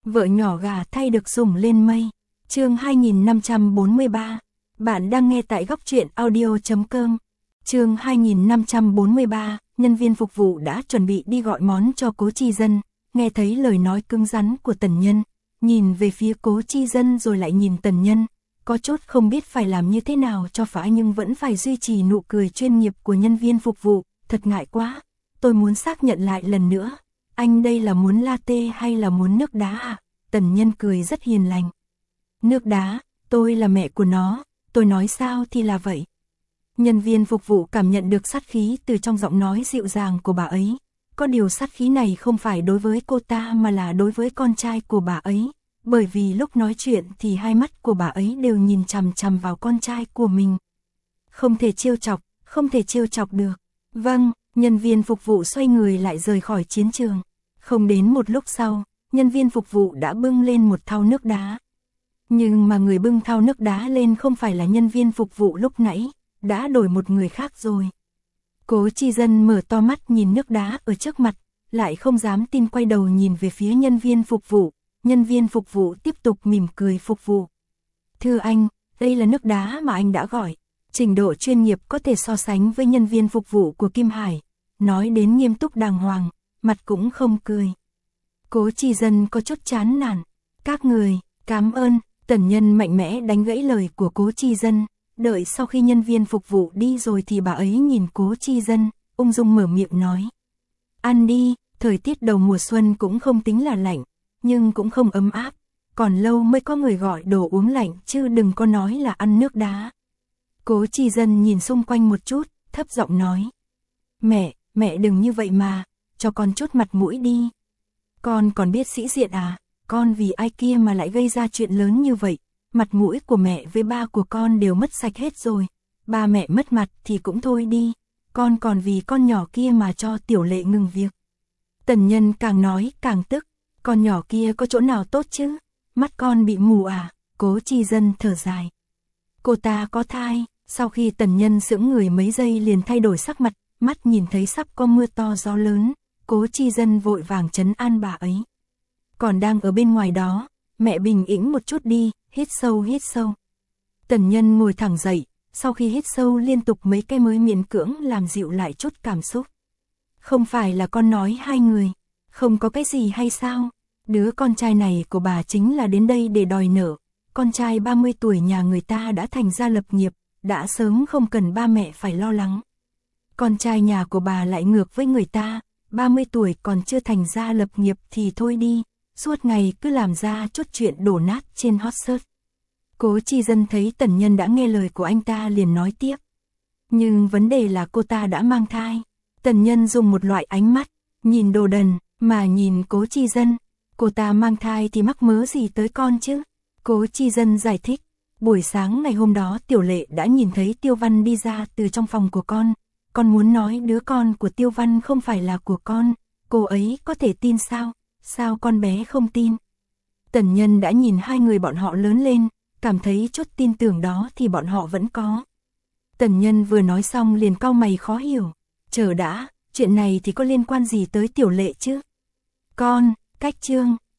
Vợ nhỏ gà thay được sủng lên mây. Chương 2543. Bạn đang nghe tại góc truyện audio.com. Chương 2543, nhân viên phục vụ đã chuẩn bị đi gọi món cho Cố Chi Dân, nghe thấy lời nói cứng rắn của Tần Nhân, nhìn về phía Cố Chi Dân rồi lại nhìn Tần Nhân, có chút không biết phải làm như thế nào cho phải nhưng vẫn phải duy trì nụ cười chuyên nghiệp của nhân viên phục vụ. Thật ngại quá, tôi muốn xác nhận lại lần nữa, anh đây là muốn latte hay là muốn nước đá à? Tần Nhân cười rất hiền lành. Nước đá, tôi là mẹ của nó, tôi nói sao thì là vậy. Nhân viên phục vụ cảm nhận được sát khí từ trong giọng nói dịu dàng của bà ấy. Có điều sát khí này không phải đối với cô ta mà là đối với con trai của bà ấy. Bởi vì lúc nói chuyện thì hai mắt của bà ấy đều nhìn chằm chằm vào con trai của mình. Không thể trêu chọc, không thể trêu chọc được. Vâng, nhân viên phục vụ xoay người lại rời khỏi chiến trường. Không đến một lúc sau, nhân viên phục vụ đã bưng lên một thau nước đá. Nhưng mà người bưng thau nước đá lên không phải là nhân viên phục vụ lúc nãy, đã đổi một người khác rồi. Cố Chi Dân mở to mắt nhìn nước đá ở trước mặt, lại không dám tin quay đầu nhìn về phía nhân viên phục vụ. Nhân viên phục vụ tiếp tục mỉm cười phục vụ. Thưa anh, đây là nước đá mà anh đã gọi. Trình độ chuyên nghiệp có thể so sánh với nhân viên phục vụ của Kim Hải. Nói đến nghiêm túc đàng hoàng, mặt cũng không cười. Cố Chi Dân có chút chán nản. Các người, cảm ơn. Tần Nhân mạnh mẽ đánh gãy lời của Cố Chi Dân. Đợi sau khi nhân viên phục vụ đi rồi thì bà ấy nhìn Cố Chi Dân, ung dung mở miệng nói. Ăn đi, thời tiết đầu mùa xuân cũng không tính là lạnh, nhưng cũng không ấm áp. Còn lâu mới có người gọi đồ uống lạnh chứ đừng có nói là ăn nước đá. Cố Chi Dân nhìn xung quanh một chút, thấp giọng nói. Mẹ đừng như vậy mà, cho con chút mặt mũi đi. Con còn biết sĩ diện à, con vì ai kia mà lại gây ra chuyện lớn như vậy. Mặt mũi của mẹ với ba của con đều mất sạch hết rồi. Ba mẹ mất mặt thì cũng thôi đi. Con còn vì con nhỏ kia mà cho Tiểu Lệ ngừng việc. Tần Nhân càng nói càng tức. Con nhỏ kia có chỗ nào tốt chứ? Mắt con bị mù à? Cố Chi Dân thở dài. Cô ta có thai. Sau khi Tần Nhân sững người mấy giây liền thay đổi sắc mặt. Mắt nhìn thấy sắp có mưa to gió lớn. Cố Chi Dân vội vàng trấn an bà ấy. Còn đang ở bên ngoài đó. Mẹ bình tĩnh một chút đi. Hít sâu hít sâu. Tần Nhân ngồi thẳng dậy, sau khi hít sâu liên tục mấy cái mới miễn cưỡng làm dịu lại chút cảm xúc. Không phải là con nói hai người, không có cái gì hay sao? Đứa con trai này của bà chính là đến đây để đòi nợ. Con trai 30 tuổi nhà người ta đã thành gia lập nghiệp, đã sớm không cần ba mẹ phải lo lắng. Con trai nhà của bà lại ngược với người ta, 30 tuổi còn chưa thành gia lập nghiệp thì thôi đi. Suốt ngày cứ làm ra chút chuyện đổ nát trên hot search. Cố Chi Dân thấy Tần Nhân đã nghe lời của anh ta liền nói tiếp. Nhưng vấn đề là cô ta đã mang thai. Tần Nhân dùng một loại ánh mắt, nhìn đồ đần, mà nhìn Cố Chi Dân. Cô ta mang thai thì mắc mớ gì tới con chứ? Cố Chi Dân giải thích. Buổi sáng ngày hôm đó Tiểu Lệ đã nhìn thấy Tiêu Văn đi ra từ trong phòng của con. Con muốn nói đứa con của Tiêu Văn không phải là của con. Cô ấy có thể tin sao? Sao con bé không tin? Tần Nhân đã nhìn hai người bọn họ lớn lên, cảm thấy chút tin tưởng đó thì bọn họ vẫn có. Tần Nhân vừa nói xong liền cau mày khó hiểu. Chờ đã, chuyện này thì có liên quan gì tới Tiểu Lệ chứ? Con, cách chương.